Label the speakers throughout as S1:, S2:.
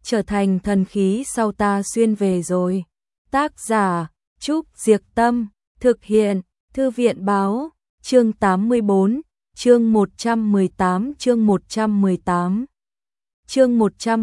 S1: trở thành thần khí sau ta xuyên về rồi. Tác giả Trúc Diệc Tâm, thực hiện Thư viện Báo, chương 84, chương 118, chương 118. Chương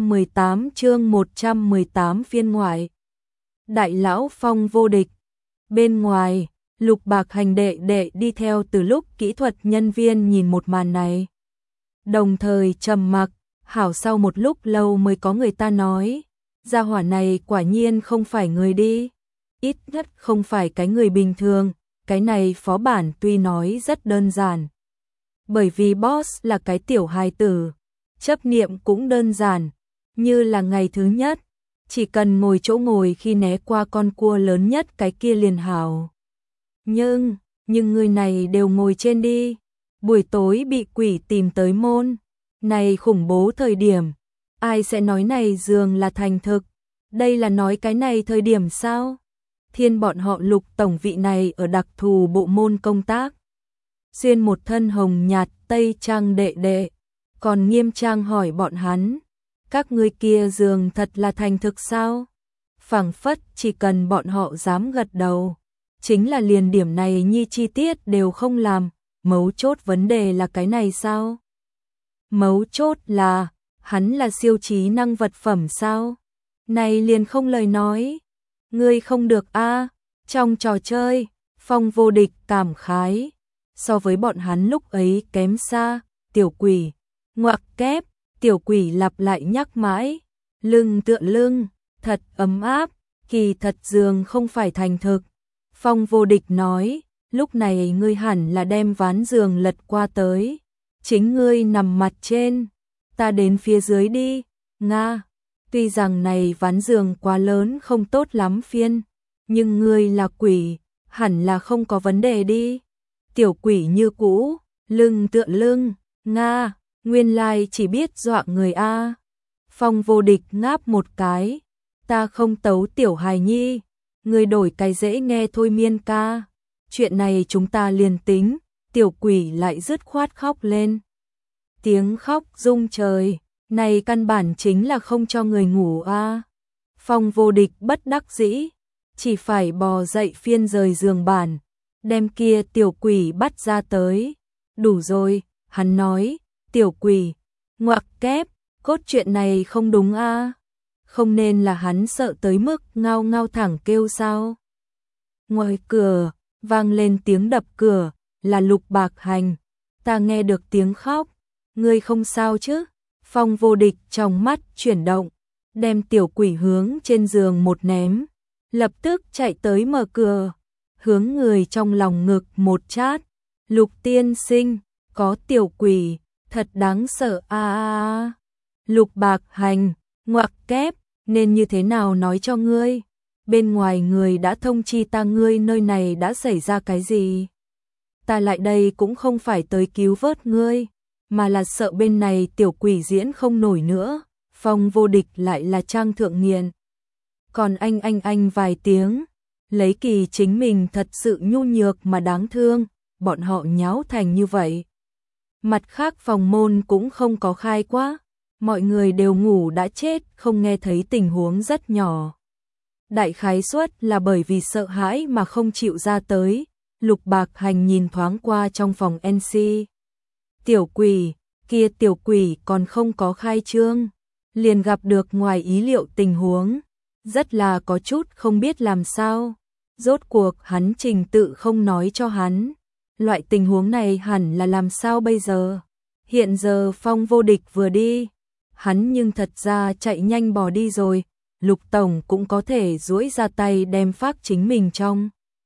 S1: 118 phiên ngoại. Đại lão Phong vô địch. Bên ngoài, Lục Bạc Hành đệ đệ đi theo từ lúc kỹ thuật nhân viên nhìn một màn này. Đồng thời trầm mặc, hảo sau một lúc lâu mới có người ta nói, gia hỏa này quả nhiên không phải người đi. Ít nhất không phải cái người bình thường, cái này phó bản tuy nói rất đơn giản. Bởi vì boss là cái tiểu hài tử, chấp niệm cũng đơn giản, như là ngày thứ nhất, chỉ cần ngồi chỗ ngồi khi né qua con cua lớn nhất cái kia liền hảo. Nhưng người này đều ngồi trên đi, buổi tối bị quỷ tìm tới môn, này khủng bố thời điểm, ai sẽ nói này dường là thành thực, đây là nói cái này thời điểm sao? Thiên bọn họ Lục tổng vị này ở đặc thù bộ môn công tác, xuyên một thân hồng nhạt tây trang đệ đệ, còn nghiêm trang hỏi bọn hắn, các ngươi kia dường thật là thành thực sao? Phảng phất chỉ cần bọn họ dám gật đầu, chính là liền điểm này nhi chi tiết đều không làm, mấu chốt vấn đề là cái này sao? Mấu chốt là, hắn là siêu trí năng vật phẩm sao? Này liền không lời nói, ngươi không được a. Trong trò chơi, Phong vô địch cảm khái, so với bọn hắn lúc ấy kém xa, tiểu quỷ, ngoặc kép, tiểu quỷ lặp lại nhắc mãi, lưng tựa lưng, thật ấm áp, kỳ thật dường không phải thành thực. Phong vô địch nói, lúc này ngươi hẳn là đem ván giường lật qua tới, chính ngươi nằm mặt trên, ta đến phía dưới đi, Nga. Tuy rằng này ván giường quá lớn không tốt lắm phiên, nhưng ngươi là quỷ, hẳn là không có vấn đề đi. Tiểu quỷ như cũ, lưng tựa lưng, Nga, nguyên lai chỉ biết dọa người a. Phong vô địch ngáp một cái, ta không tấu tiểu hài nhi, ngươi đổi cái dễ nghe thôi miên ca. Chuyện này chúng ta liền tính, tiểu quỷ lại dứt khoát khóc lên. Tiếng khóc rung trời, này căn bản chính là không cho người ngủ a. Phong vô địch bất đắc dĩ, chỉ phải bò dậy phiên rời giường bản, đem kia tiểu quỷ bắt ra tới. Đủ rồi, hắn nói, tiểu quỷ, ngoặc kép, cốt truyện này không đúng a. Không nên là hắn sợ tới mức ngao ngao thẳng kêu sao. Ngoài cửa, vang lên tiếng đập cửa, là Lục Bạc Hành. Ta nghe được tiếng khóc, ngươi không sao chứ? Phong vô địch trong mắt chuyển động, đem tiểu quỷ hướng trên giường một ném, lập tức chạy tới mở cửa, hướng người trong lòng ngực một chát. Lục tiên sinh, có tiểu quỷ, thật đáng sợ a. Lục Bạc Hành, ngoặc kép, nên như thế nào nói cho ngươi? Bên ngoài người đã thông chi ta ngươi nơi này đã xảy ra cái gì? Ta lại đây cũng không phải tới cứu vớt ngươi, mà là sợ bên này tiểu quỷ diễn không nổi nữa. Phong vô địch lại là trang thượng nghiền. Còn anh vài tiếng, lấy kỳ chính mình thật sự nhu nhược mà đáng thương, bọn họ nháo thành như vậy. Mặt khác phòng môn cũng không có khai quá, mọi người đều ngủ đã chết, không nghe thấy tình huống rất nhỏ. Đại khái suất là bởi vì sợ hãi mà không chịu ra tới. Lục Bạc Hành nhìn thoáng qua trong phòng NC. Tiểu quỷ, kia tiểu quỷ còn không có khai trương, liền gặp được ngoài ý liệu tình huống, rất là có chút không biết làm sao. Rốt cuộc hắn trình tự không nói cho hắn, loại tình huống này hẳn là làm sao bây giờ. Hiện giờ Phong vô địch vừa đi, hắn nhưng thật ra chạy nhanh bỏ đi rồi. Lục tổng cũng có thể duỗi ra tay đem phát chính mình trong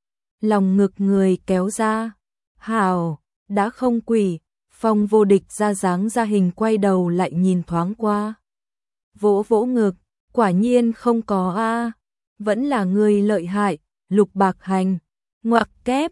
S1: lòng ngực người kéo ra. Hảo, đã không quỷ. Phong vô địch ra dáng ra hình quay đầu lại nhìn thoáng qua. Vỗ vỗ ngực, quả nhiên không có a. Vẫn là người lợi hại. Lục Bạc Hành, ngoặc kép,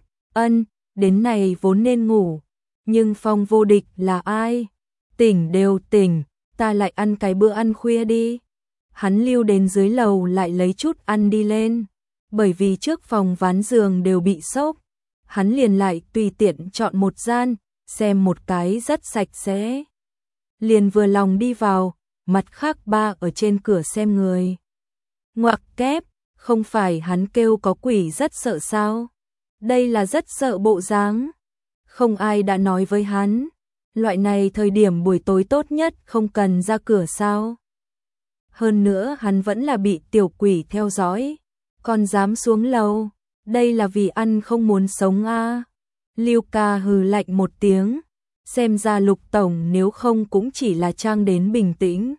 S1: đến này vốn nên ngủ. Nhưng Phong vô địch là ai? Tỉnh đều tỉnh, ta lại ăn cái bữa ăn khuya đi. Hắn lưu đến dưới lầu lại lấy chút ăn đi lên. Bởi vì trước phòng ván giường đều bị xốc, hắn liền lại tùy tiện chọn một gian, xem một cái rất sạch sẽ. Liền vừa lòng đi vào, mặt khác ba ở trên cửa xem người. Ngoặc kép, không phải hắn kêu có quỷ rất sợ sao? Đây là rất sợ bộ dáng. Không ai đã nói với hắn, loại này thời điểm buổi tối tốt nhất không cần ra cửa sao? Hơn nữa hắn vẫn là bị tiểu quỷ theo dõi, còn dám xuống lầu, đây là vì ăn không muốn sống a. Lưu Ca hừ lạnh một tiếng, xem ra Lục tổng nếu không cũng chỉ là trang đến bình tĩnh,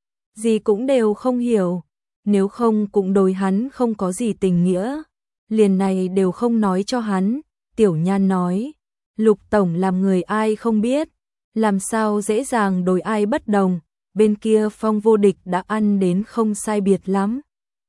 S1: gì cũng đều không hiểu, nếu không cũng đối hắn không có gì tình nghĩa, liền này đều không nói cho hắn. Tiểu Nhan nói, Lục tổng làm người ai không biết, làm sao dễ dàng đối ai bất đồng, bên kia Phong Vô Địch đã ăn đến không sai biệt lắm.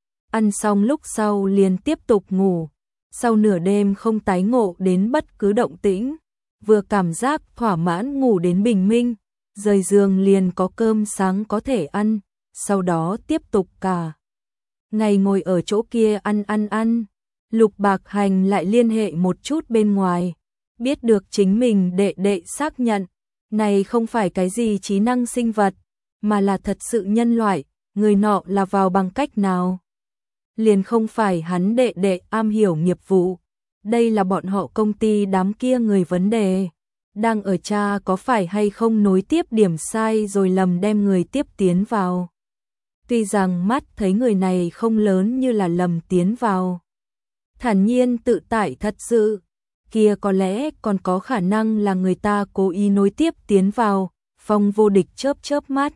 S1: Ăn xong lúc sau liền tiếp tục ngủ, sau nửa đêm không tái ngộ đến bất cứ động tĩnh, vừa cảm giác thỏa mãn ngủ đến bình minh, rời giường liền có cơm sáng có thể ăn, sau đó tiếp tục cả ngày ngồi ở chỗ kia ăn. Lục Bạc Hành lại liên hệ một chút bên ngoài, biết được chính mình đệ đệ xác nhận, này không phải cái gì trí năng sinh vật, mà là thật sự nhân loại, người nọ là vào bằng cách nào? Liền không phải hắn đệ đệ am hiểu nghiệp vụ, đây là bọn họ công ty đám kia người vấn đề, đang ở tra có phải hay không nối tiếp điểm sai rồi lầm đem người tiếp tiến vào. Tuy rằng mắt thấy người này không lớn như là lầm tiến vào, thản nhiên tự tại thật sự, kia có lẽ còn có khả năng là người ta cố ý nối tiếp tiến vào. Phong Vô Địch chớp chớp mắt.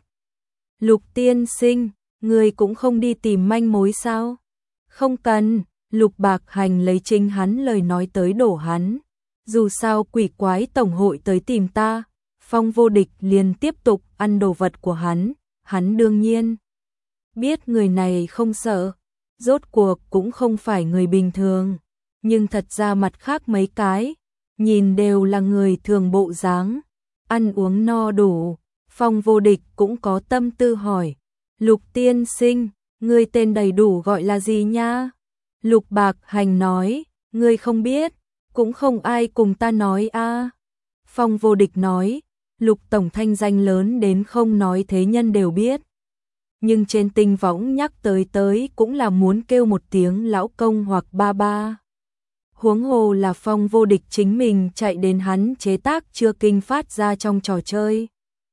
S1: Lục tiên sinh, người cũng không đi tìm manh mối sao? Không cần, Lục Bạc Hành lấy chính hắn lời nói tới đổ hắn. Dù sao quỷ quái tổng hội tới tìm ta, Phong Vô Địch liền tiếp tục ăn đồ vật của hắn đương nhiên biết người này không sợ, rốt cuộc cũng không phải người bình thường, nhưng thật ra mặt khác mấy cái, nhìn đều là người thường bộ dáng, ăn uống no đủ. Phong Vô Địch cũng có tâm tư hỏi, Lục tiên sinh, ngươi tên đầy đủ gọi là gì nha? Lục Bạc Hành nói, ngươi không biết, cũng không ai cùng ta nói a. Phong Vô Địch nói, Lục tổng thanh danh lớn đến không nói thế nhân đều biết. Nhưng trên tinh võng nhắc tới cũng là muốn kêu một tiếng lão công hoặc ba ba. Huống hồ là Phong Vô Địch chính mình chạy đến hắn chế tác chưa kinh phát ra trong trò chơi.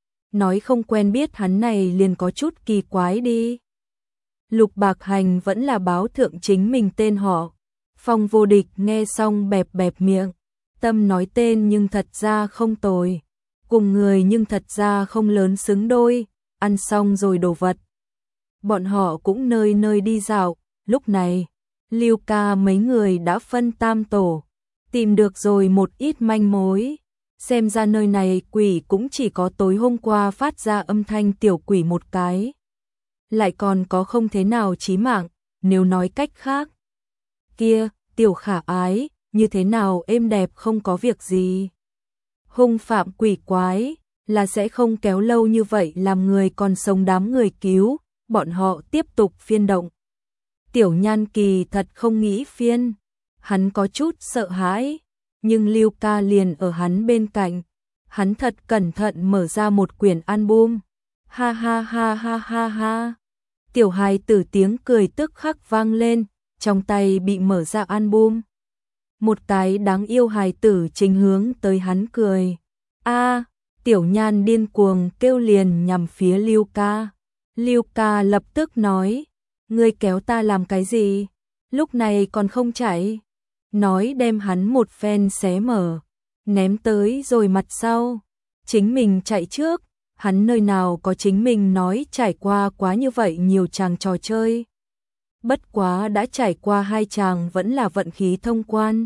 S1: Nói không quen biết hắn này liền có chút kỳ quái đi. Lục Bạc Hành vẫn là báo thượng chính mình tên họ. Phong Vô Địch nghe xong bẹp bẹp miệng, tâm nói tên nhưng thật ra không tồi, cùng người nhưng thật ra không lớn xứng đôi. Ăn xong rồi đồ vật, bọn họ cũng nơi nơi đi dạo. Lúc này Lưu Ca mấy người đã phân tam tổ, tìm được rồi một ít manh mối. Xem ra nơi này quỷ cũng chỉ có tối hôm qua phát ra âm thanh tiểu quỷ một cái, lại còn có không thế nào chí mạng. Nếu nói cách khác, kia tiểu khả ái như thế nào êm đẹp không có việc gì, hung phạm quỷ quái là sẽ không kéo lâu như vậy làm người còn sống đám người cứu. Bọn họ tiếp tục phiên động. Tiểu Nhan kỳ thật không nghĩ phiên, hắn có chút sợ hãi, nhưng Lưu Ca liền ở hắn bên cạnh, hắn thật cẩn thận mở ra một quyển album. Ha ha ha ha ha ha. Tiểu hài tử tiếng cười tức khắc vang lên, trong tay bị mở ra album. Một cái đáng yêu hài tử chính hướng tới hắn cười. A, Tiểu Nhan điên cuồng kêu liền nhằm phía Lưu Ca. Lưu Ca lập tức nói, ngươi kéo ta làm cái gì? Lúc này còn không chạy. Nói đem hắn một phen xé mở, ném tới rồi mặt sau. Chính mình chạy trước, hắn nơi nào có chính mình nói trải qua quá như vậy nhiều chàng trò chơi. Bất quá đã trải qua 2 chàng vẫn là vận khí thông quan.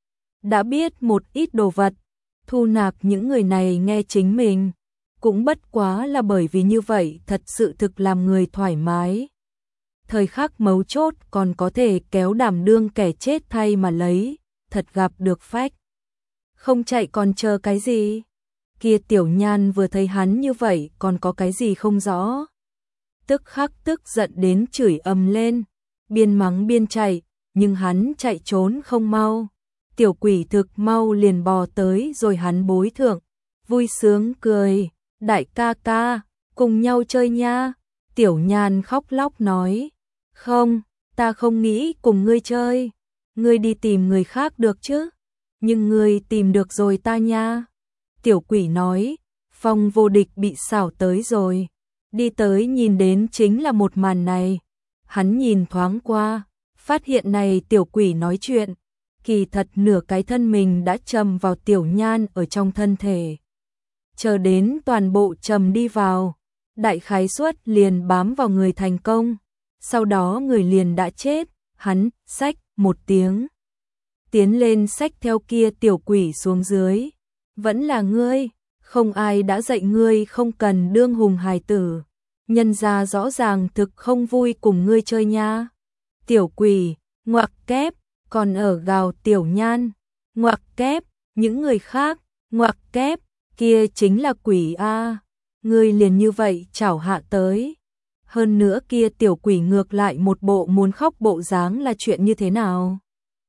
S1: Đã biết một ít đồ vật, thu nạp những người này nghe chính mình. Cũng bất quá là bởi vì như vậy thật sự thực làm người thoải mái. Thời khắc mấu chốt còn có thể kéo đảm đương kẻ chết thay mà lấy, thật gặp được phách. Không chạy còn chờ cái gì? Kia Tiểu Nhan vừa thấy hắn như vậy còn có cái gì không rõ. Tức khắc tức giận đến chửi ầm lên, biên mắng biên chạy, nhưng hắn chạy trốn không mau. Tiểu quỷ thực mau liền bò tới rồi hắn bối thượng, vui sướng cười. Đại ca ca, cùng nhau chơi nha. Tiểu Nhan khóc lóc nói, không, ta không nghĩ cùng ngươi chơi, ngươi đi tìm người khác được chứ, nhưng ngươi tìm được rồi ta nha. Tiểu Quỷ nói, Phong Vô Địch bị xảo tới rồi, đi tới nhìn đến chính là một màn này. Hắn nhìn thoáng qua, phát hiện này Tiểu Quỷ nói chuyện, kỳ thật nửa cái thân mình đã trầm vào Tiểu Nhan ở trong thân thể. Chờ đến toàn bộ trầm đi vào, đại khái suất liền bám vào người thành công, sau đó người liền đã chết. Hắn xách một tiếng, tiến lên xách theo kia Tiểu Quỷ xuống dưới. Vẫn là ngươi, không ai đã dạy ngươi không cần đương hùng hài tử, nhân ra rõ ràng thực không vui cùng ngươi chơi nha. Tiểu Quỷ, ngoặc kép, còn ở gào Tiểu Nhan, ngoặc kép, những người khác, ngoặc kép, kia chính là quỷ a, ngươi liền như vậy chảo hạ tới. Hơn nữa kia Tiểu Quỷ ngược lại một bộ muốn khóc bộ dáng, là chuyện như thế nào?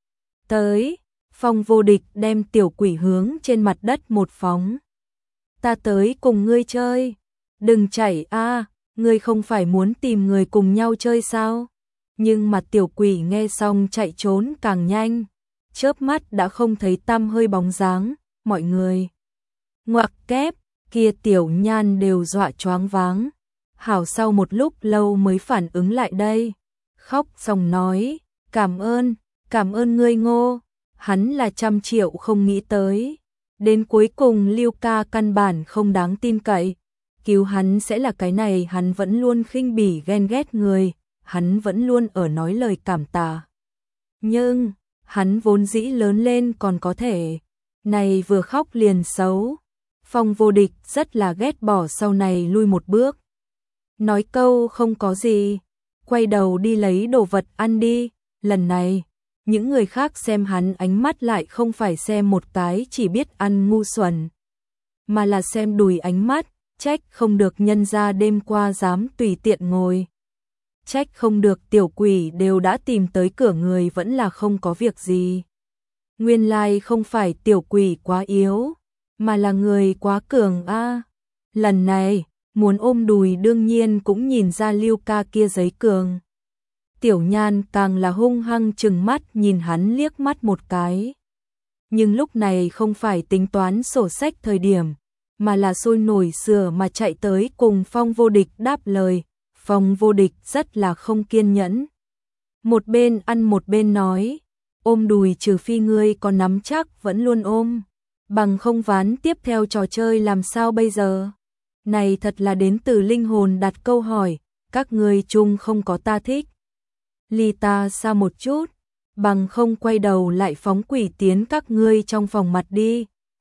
S1: Tới, Phong Vô Địch đem Tiểu Quỷ hướng trên mặt đất một phóng. Ta tới cùng ngươi chơi, đừng chạy a, ngươi không phải muốn tìm người cùng nhau chơi sao? Nhưng mà Tiểu Quỷ nghe xong chạy trốn càng nhanh, chớp mắt đã không thấy tăm hơi bóng dáng. Mọi người ngoặc kép, kia Tiểu Nhan đều dọa choáng váng, hảo sau một lúc lâu mới phản ứng lại đây, khóc xong nói, cảm ơn ngươi Ngô. Hắn là 100 triệu không nghĩ tới, đến cuối cùng Lưu ca căn bản không đáng tin cậy, cứu hắn sẽ là cái này. Hắn vẫn luôn khinh bỉ ghen ghét người, hắn vẫn luôn ở nói lời cảm tạ, nhưng hắn vốn dĩ lớn lên còn có thể, này vừa khóc liền xấu. Phong Vô Địch rất là ghét bỏ, sau này lui một bước, nói câu không có gì, quay đầu đi lấy đồ vật ăn đi. Lần này những người khác xem hắn ánh mắt lại không phải xem một cái chỉ biết ăn ngu xuẩn, mà là xem đùi ánh mắt, trách không được nhân ra đêm qua dám tùy tiện ngồi, trách không được Tiểu Quỷ đều đã tìm tới cửa người vẫn là không có việc gì. Nguyên lai không phải Tiểu Quỷ quá yếu, mà là người quá cường a. Lần này muốn ôm đùi đương nhiên cũng nhìn ra Lưu ca kia giấy cường. Tiểu Nhan càng là hung hăng trừng mắt nhìn hắn liếc mắt một cái. Nhưng lúc này không phải tính toán sổ sách thời điểm, mà là sôi nổi sửa mà chạy tới cùng Phong Vô Địch đáp lời. Phong Vô Địch rất là không kiên nhẫn, một bên ăn một bên nói, ôm đùi trừ phi ngươi có nắm chắc vẫn luôn ôm, bằng không ván tiếp theo trò chơi làm sao bây giờ? Này thật là đến từ linh hồn đặt câu hỏi, các ngươi chung không có ta thích, ly ta xa một chút, bằng không quay đầu lại phóng quỷ tiến các ngươi trong phòng mặt đi.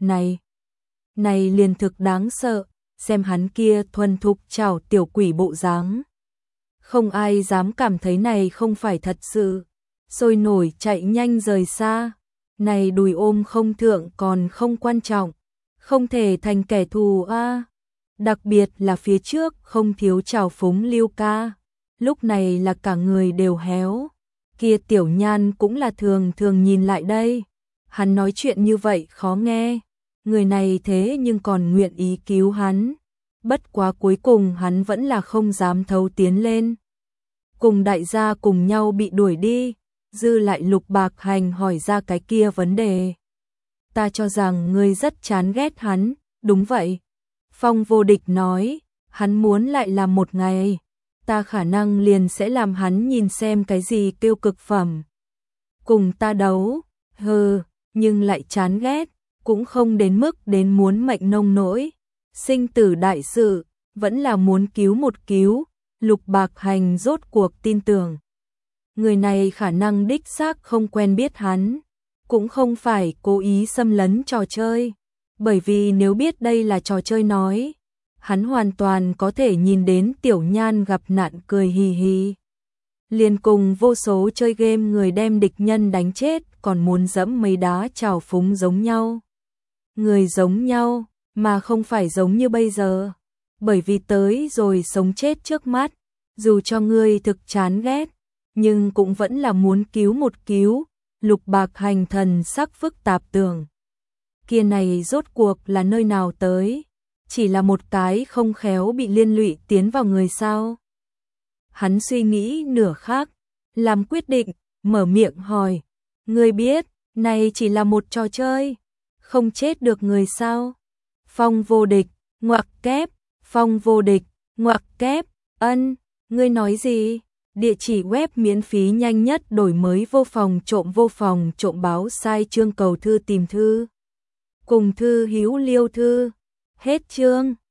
S1: Này liền thực đáng sợ, xem hắn kia thuần thục chảo Tiểu Quỷ bộ dáng, không ai dám cảm thấy này không phải thật sự, sôi nổi chạy nhanh rời xa. Này đùi ôm không thượng còn không quan trọng, không thể thành kẻ thù a. Đặc biệt là phía trước không thiếu trào phúng Lưu ca, lúc này là cả người đều héo. Kia Tiểu Nhan cũng là thường thường nhìn lại đây, hắn nói chuyện như vậy khó nghe, người này thế nhưng còn nguyện ý cứu hắn. Bất quá cuối cùng hắn vẫn là không dám thấu tiến lên, cùng đại gia cùng nhau bị đuổi đi. Dư lại Lục Bạc Hành hỏi ra cái kia vấn đề. Ta cho rằng ngươi rất chán ghét hắn, đúng vậy. Phong Vô Địch nói, hắn muốn lại làm một ngày, ta khả năng liền sẽ làm hắn nhìn xem cái gì kêu cực phẩm. Cùng ta đấu, nhưng lại chán ghét, cũng không đến mức đến muốn mệnh nông nỗi. Sinh tử đại sự, vẫn là muốn cứu một cứu. Lục Bạc Hành rốt cuộc tin tưởng, người này khả năng đích xác không quen biết hắn, cũng không phải cố ý xâm lấn trò chơi, bởi vì nếu biết đây là trò chơi nói, hắn hoàn toàn có thể nhìn đến Tiểu Nhan gặp nạn cười hì hì, liền cùng vô số chơi game người đem địch nhân đánh chết còn muốn dẫm mấy đá trào phúng giống nhau. Người giống nhau, mà không phải giống như bây giờ, bởi vì tới rồi sống chết trước mắt, dù cho ngươi thực chán ghét, nhưng cũng vẫn là muốn cứu một cứu. Lục Bạc Hành thần sắc phức tạp tưởng, kia này rốt cuộc là nơi nào tới, chỉ là một cái không khéo bị liên lụy tiến vào người sao? hắn suy nghĩ nửa khắc, làm quyết định, mở miệng hỏi, ngươi biết, này chỉ là một trò chơi, không chết được người sao? Phong vô địch, ngoặc kép, phong vô địch, ngoặc kép, ân, ngươi nói gì? Địa chỉ web miễn phí nhanh nhất đổi mới vô phòng trộm báo sai chương cầu thư tìm thư. Cùng thư hữu liêu thư. Hết chương.